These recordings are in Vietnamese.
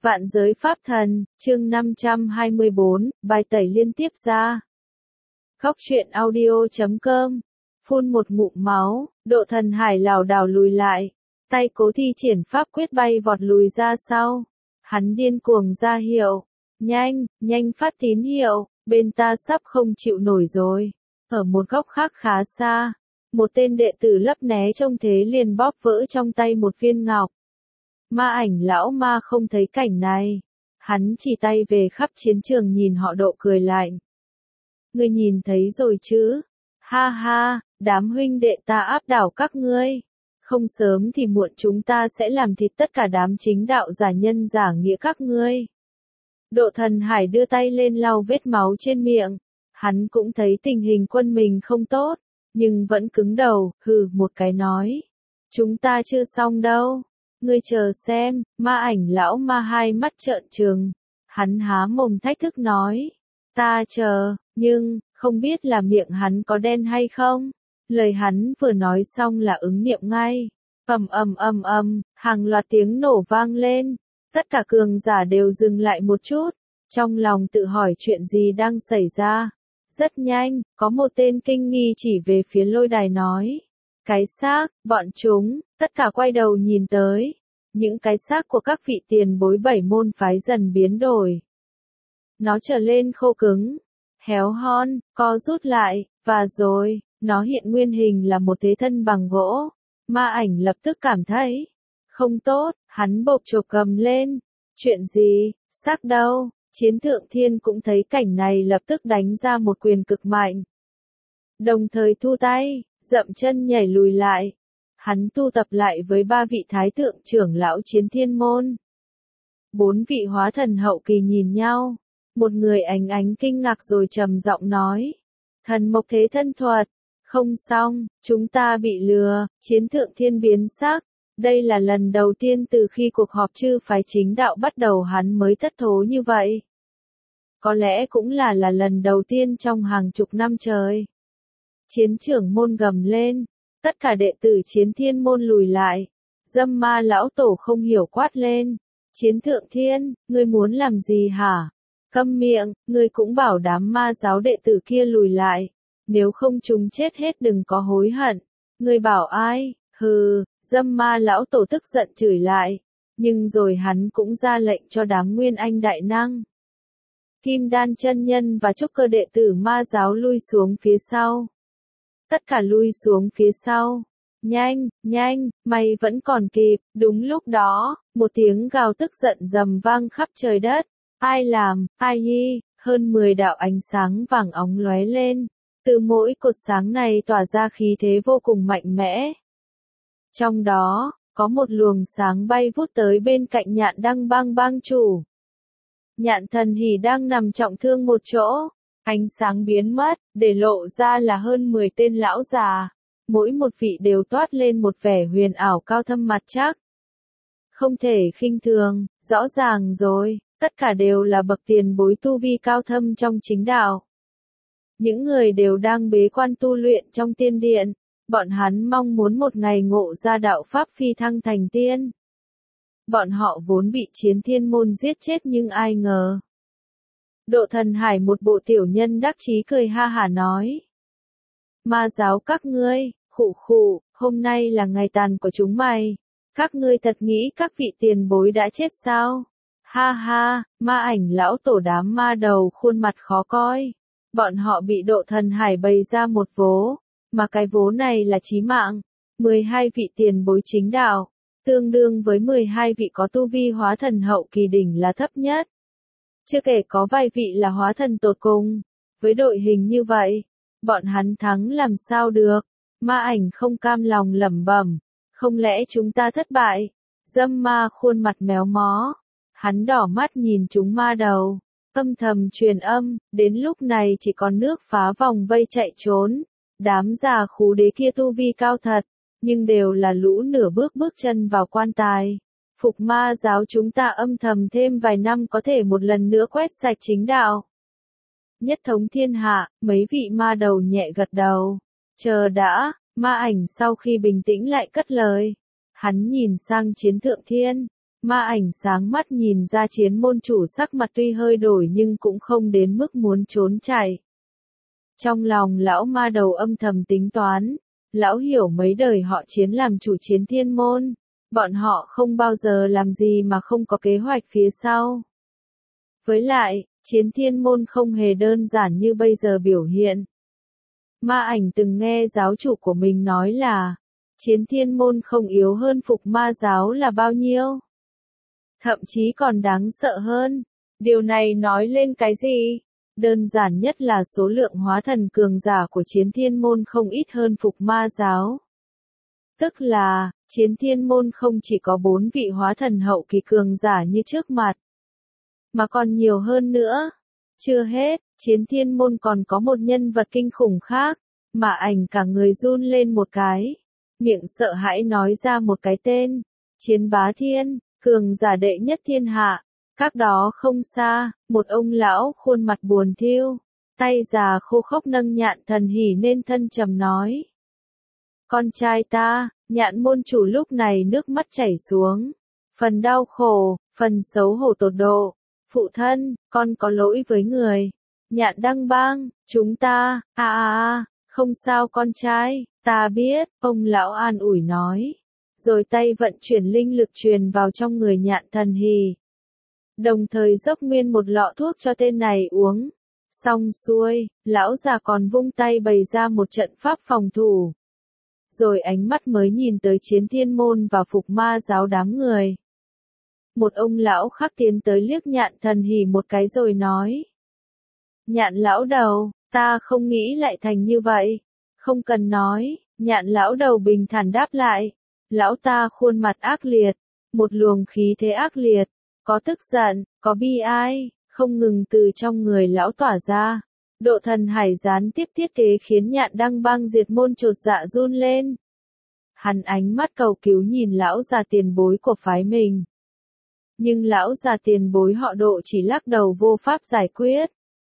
Vạn giới pháp thần, chương 524, bài tẩy liên tiếp ra. Khóc chuyện audio.com. Phun một ngụm máu, Độ Thần Hải lảo đảo lùi lại. Tay cố thi triển pháp quyết bay vọt lùi ra sau. Hắn điên cuồng ra hiệu. Nhanh, nhanh phát tín hiệu, bên ta sắp không chịu nổi rồi. Ở một góc khác khá xa, một tên đệ tử lấp né trông thế liền bóp vỡ trong tay một viên ngọc. Ma Ảnh lão ma không thấy cảnh này. Hắn chỉ tay về khắp chiến trường nhìn họ Độ cười lạnh. Ngươi nhìn thấy rồi chứ? Ha ha, đám huynh đệ ta áp đảo các ngươi. Không sớm thì muộn chúng ta sẽ làm thịt tất cả đám chính đạo giả nhân giả nghĩa các ngươi. Độ Thần Hải đưa tay lên lau vết máu trên miệng. Hắn cũng thấy tình hình quân mình không tốt, nhưng vẫn cứng đầu, hừ một cái nói. Chúng ta chưa xong đâu. Ngươi chờ xem, Ma Ảnh lão ma hai mắt trợn trừng. Hắn há mồm thách thức nói. Ta chờ, nhưng, không biết là miệng hắn có đen hay không? Lời hắn vừa nói xong là ứng nghiệm ngay. Hàng loạt tiếng nổ vang lên. Tất cả cường giả đều dừng lại một chút. Trong lòng tự hỏi chuyện gì đang xảy ra. Rất nhanh, có một tên kinh nghi chỉ về phía lôi đài nói. Cái xác, bọn chúng, tất cả quay đầu nhìn tới. Những cái xác của các vị tiền bối bảy môn phái dần biến đổi. Nó trở lên khô cứng, héo hon, co rút lại, và rồi, nó hiện nguyên hình là một thế thân bằng gỗ. Ma Ảnh lập tức cảm thấy không tốt, hắn bộp chộp gầm lên. Chuyện gì, xác đâu? Chiến Thượng Thiên cũng thấy cảnh này lập tức đánh ra một quyền cực mạnh. Đồng thời thu tay, dậm chân nhảy lùi lại. Hắn tu tập lại với ba vị thái thượng trưởng lão Chiến Thiên môn. Bốn vị hóa thần hậu kỳ nhìn nhau. Một người ánh kinh ngạc rồi trầm giọng nói. Thần mộc thế thân thuật. Không xong, chúng ta bị lừa. Chiến Thượng Thiên biến sắc. Đây là lần đầu tiên từ khi cuộc họp chư phái chính đạo bắt đầu hắn mới thất thố như vậy. Có lẽ cũng là lần đầu tiên trong hàng chục năm trời. Chiến trưởng môn gầm lên. Tất cả đệ tử Chiến Thiên môn lùi lại. Dâm ma lão tổ không hiểu quát lên. Chiến Thượng Thiên, ngươi muốn làm gì hả? Câm miệng, ngươi cũng bảo đám ma giáo đệ tử kia lùi lại. Nếu không chúng chết hết đừng có hối hận. Ngươi bảo ai? Hừ, dâm ma lão tổ tức giận chửi lại. Nhưng rồi hắn cũng ra lệnh cho đám nguyên anh đại năng. Kim Đan chân nhân và trúc cơ đệ tử ma giáo lui xuống phía sau. Tất cả lui xuống phía sau. Nhanh, nhanh, mày vẫn còn kịp. Đúng lúc đó, một tiếng gào tức giận rầm vang khắp trời đất. Ai làm, ai nhi, hơn 10 đạo ánh sáng vàng óng lóe lên. Từ mỗi cột sáng này tỏa ra khí thế vô cùng mạnh mẽ. Trong đó, có một luồng sáng bay vút tới bên cạnh Nhạn Đăng Bang bang chủ. Nhạn Thần Hỉ đang nằm trọng thương một chỗ. Ánh sáng biến mất, để lộ ra là hơn 10 tên lão già. Mỗi một vị đều toát lên một vẻ huyền ảo cao thâm mặt chắc. Không thể khinh thường, rõ ràng rồi, tất cả đều là bậc tiền bối tu vi cao thâm trong chính đạo. Những người đều đang bế quan tu luyện trong tiên điện. Bọn hắn mong muốn một ngày ngộ ra đạo pháp phi thăng thành tiên. Bọn họ vốn bị Chiến Thiên môn giết chết nhưng ai ngờ. Độ Thần Hải một bộ tiểu nhân đắc chí cười ha hả nói. Ma giáo các ngươi, khụ khụ, hôm nay là ngày tàn của chúng mày. Các ngươi thật nghĩ các vị tiền bối đã chết sao? Ha ha, Ma Ảnh lão tổ đám ma đầu khuôn mặt khó coi. Bọn họ bị Độ Thần Hải bày ra một vố. Mà cái vố này là chí mạng. 12 vị tiền bối chính đạo. Tương đương với 12 vị có tu vi hóa thần hậu kỳ đỉnh là thấp nhất. Chưa kể có vài vị là hóa thần tột cùng. Với đội hình như vậy, bọn hắn thắng làm sao được. Ma Ảnh không cam lòng lẩm bẩm. Không lẽ chúng ta thất bại? Dâm ma khuôn mặt méo mó. Hắn đỏ mắt nhìn chúng ma đầu. Âm thầm truyền âm, đến lúc này chỉ còn nước phá vòng vây chạy trốn. Đám già khú đế kia tu vi cao thật, nhưng đều là lũ nửa bước chân vào quan tài. Phục ma giáo chúng ta âm thầm thêm vài năm có thể một lần nữa quét sạch chính đạo. Nhất thống thiên hạ, mấy vị ma đầu nhẹ gật đầu. Chờ đã, Ma Ảnh sau khi bình tĩnh lại cất lời. Hắn nhìn sang Chiến Thượng Thiên. Ma ảnh sáng mắt nhìn ra Chiến môn chủ sắc mặt tuy hơi đổi nhưng cũng không đến mức muốn trốn chạy. Trong lòng lão ma đầu âm thầm tính toán, lão hiểu mấy đời họ Chiến làm chủ Chiến Thiên môn, bọn họ không bao giờ làm gì mà không có kế hoạch phía sau. Với lại, Chiến Thiên môn không hề đơn giản như bây giờ biểu hiện. Ma ảnh từng nghe giáo chủ của mình nói là, Chiến Thiên môn không yếu hơn Phục Ma giáo là bao nhiêu. Thậm chí còn đáng sợ hơn. Điều này nói lên cái gì? Đơn giản nhất là số lượng hóa thần cường giả của Chiến Thiên môn không ít hơn Phục Ma giáo. Tức là, Chiến Thiên môn không chỉ có 4 vị hóa thần hậu kỳ cường giả như trước mặt, mà còn nhiều hơn nữa. Chưa hết, Chiến Thiên môn còn có một nhân vật kinh khủng khác, mà ảnh cả người run lên một cái. Miệng sợ hãi nói ra một cái tên, Chiến Bá Thiên, cường giả đệ nhất thiên hạ. Cách đó không xa, một ông lão khuôn mặt buồn thiu, tay già khô khốc nâng Nhạn Thần Hỉ nên thân trầm nói. Con trai ta, Nhạn môn chủ lúc này nước mắt chảy xuống. Phần đau khổ, phần xấu hổ tột độ. Phụ thân, con có lỗi với người. Nhạn Đăng Bang, chúng ta, không sao con trai, ta biết, ông lão an ủi nói. Rồi tay vận chuyển linh lực truyền vào trong người Nhạn Thần Hỉ. Đồng thời dốc nguyên một lọ thuốc cho tên này uống. Xong xuôi, lão già còn vung tay bày ra một trận pháp phòng thủ. Rồi ánh mắt mới nhìn tới Chiến Thiên môn và Phục Ma giáo đám người. Một ông lão khác tiến tới liếc Nhạn Thần Hỉ một cái rồi nói. Nhạn lão đầu, ta không nghĩ lại thành như vậy. Không cần nói, Nhạn lão đầu bình thản đáp lại. Lão ta khuôn mặt ác liệt, một luồng khí thế ác liệt, có tức giận, có bi ai, không ngừng từ trong người lão tỏa ra. Độ thần hải gián tiếp thiết kế khiến Nhạn Đăng Bang diệt môn chột dạ run lên. Hắn ánh mắt cầu cứu nhìn lão già tiền bối của phái mình. Nhưng lão già tiền bối họ Độ chỉ lắc đầu vô pháp giải quyết.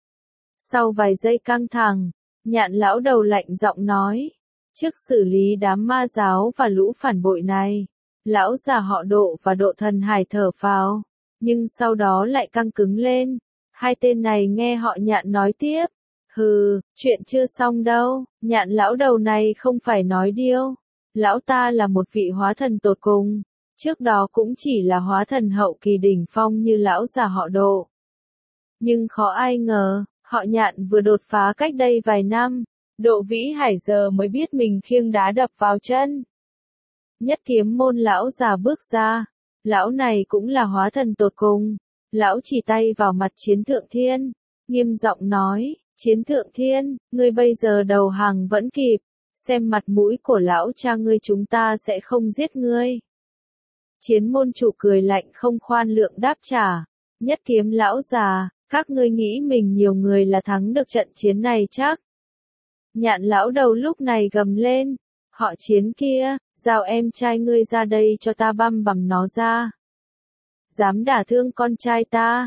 Sau vài giây căng thẳng, Nhạn lão đầu lạnh giọng nói. Trước xử lý đám ma giáo và lũ phản bội này, lão già họ Độ và Độ thần hải thở phào, nhưng sau đó lại căng cứng lên. Hai tên này nghe họ Nhạn nói tiếp. Hừ, chuyện chưa xong đâu, Nhạn lão đầu này không phải nói điêu. Lão ta là một vị hóa thần tột cùng, trước đó cũng chỉ là hóa thần hậu kỳ đỉnh phong như lão già họ Độ. Nhưng khó ai ngờ, họ Nhạn vừa đột phá cách đây vài năm. Độ Vĩ Hải giờ mới biết mình khiêng đá đập vào chân. Nhất Kiếm môn lão già bước ra, lão này cũng là hóa thần tột cùng. Lão chỉ tay vào mặt Chiến Thượng Thiên, nghiêm giọng nói, Chiến Thượng Thiên, ngươi bây giờ đầu hàng vẫn kịp, xem mặt mũi của lão cha ngươi chúng ta sẽ không giết ngươi. Chiến môn chủ cười lạnh không khoan lượng đáp trả, Nhất Kiếm lão già, các ngươi nghĩ mình nhiều người là thắng được trận chiến này chắc? Nhạn lão đầu lúc này gầm lên, họ Chiến kia, giao em trai ngươi ra đây cho ta băm bằm nó ra. Dám đả thương con trai ta.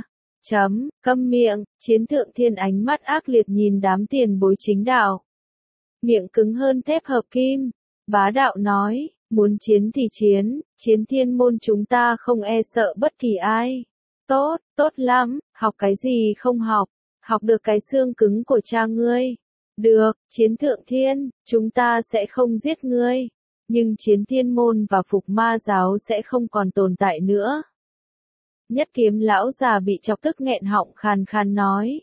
Câm miệng, Chiến Thượng Thiên ánh mắt ác liệt nhìn đám tiền bối chính đạo. Miệng cứng hơn thép hợp kim, bá đạo nói, muốn chiến thì chiến, Chiến Thiên môn chúng ta không e sợ bất kỳ ai. Tốt, tốt lắm, học cái gì không học, học được cái xương cứng của cha ngươi. Được, Chiến Thượng Thiên, chúng ta sẽ không giết ngươi, nhưng Chiến Thiên môn và Phục Ma giáo sẽ không còn tồn tại nữa. Nhất Kiếm lão già bị chọc tức nghẹn họng khàn khàn nói.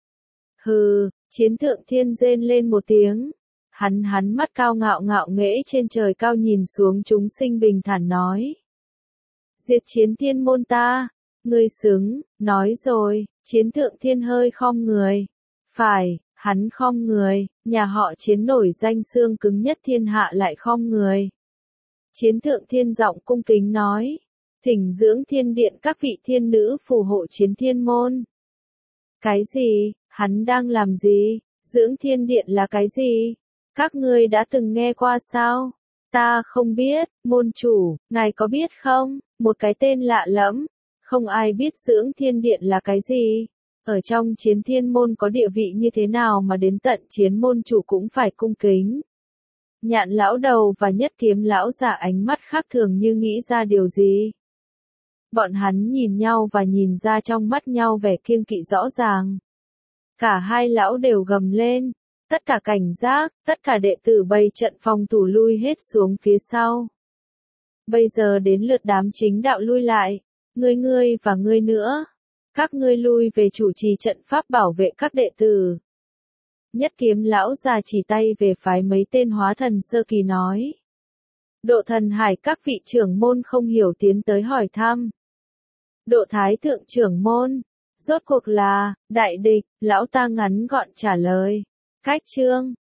Hừ, Chiến Thượng Thiên rên lên một tiếng. Hắn mắt cao ngạo ngạo nghễ trên trời cao nhìn xuống chúng sinh bình thản nói. Diệt Chiến Thiên môn ta, ngươi xứng, nói rồi, Chiến Thượng Thiên hơi khom người. Phải, hắn khom người, nhà họ Chiến nổi danh xương cứng nhất thiên hạ lại khom người. Chiến Thượng Thiên giọng cung kính nói. Thỉnh dưỡng thiên điện các vị thiên nữ phù hộ Chiến Thiên môn. Cái gì? Hắn đang làm gì? Dưỡng thiên điện là cái gì? Các ngươi đã từng nghe qua sao? Ta không biết, môn chủ, ngài có biết không? Một cái tên lạ lẫm. Không ai biết dưỡng thiên điện là cái gì? Ở trong Chiến Thiên môn có địa vị như thế nào mà đến tận Chiến môn chủ cũng phải cung kính. Nhạn lão đầu và Nhất Kiếm lão già ánh mắt khác thường như nghĩ ra điều gì. Bọn hắn nhìn nhau và nhìn ra trong mắt nhau vẻ kiêng kỵ rõ ràng. Cả hai lão đều gầm lên. Tất cả cảnh giác, tất cả đệ tử bày trận phòng thủ lui hết xuống phía sau. Bây giờ đến lượt đám chính đạo lui lại. Ngươi và ngươi nữa. Các ngươi lui về chủ trì trận pháp bảo vệ các đệ tử. Nhất kiếm lão già chỉ tay về phái mấy tên hóa thần sơ kỳ nói. Độ thần hải các vị trưởng môn không hiểu tiến tới hỏi thăm. Độ thái thượng trưởng môn. Rốt cuộc là, đại địch, lão ta ngắn gọn trả lời. Cách chương.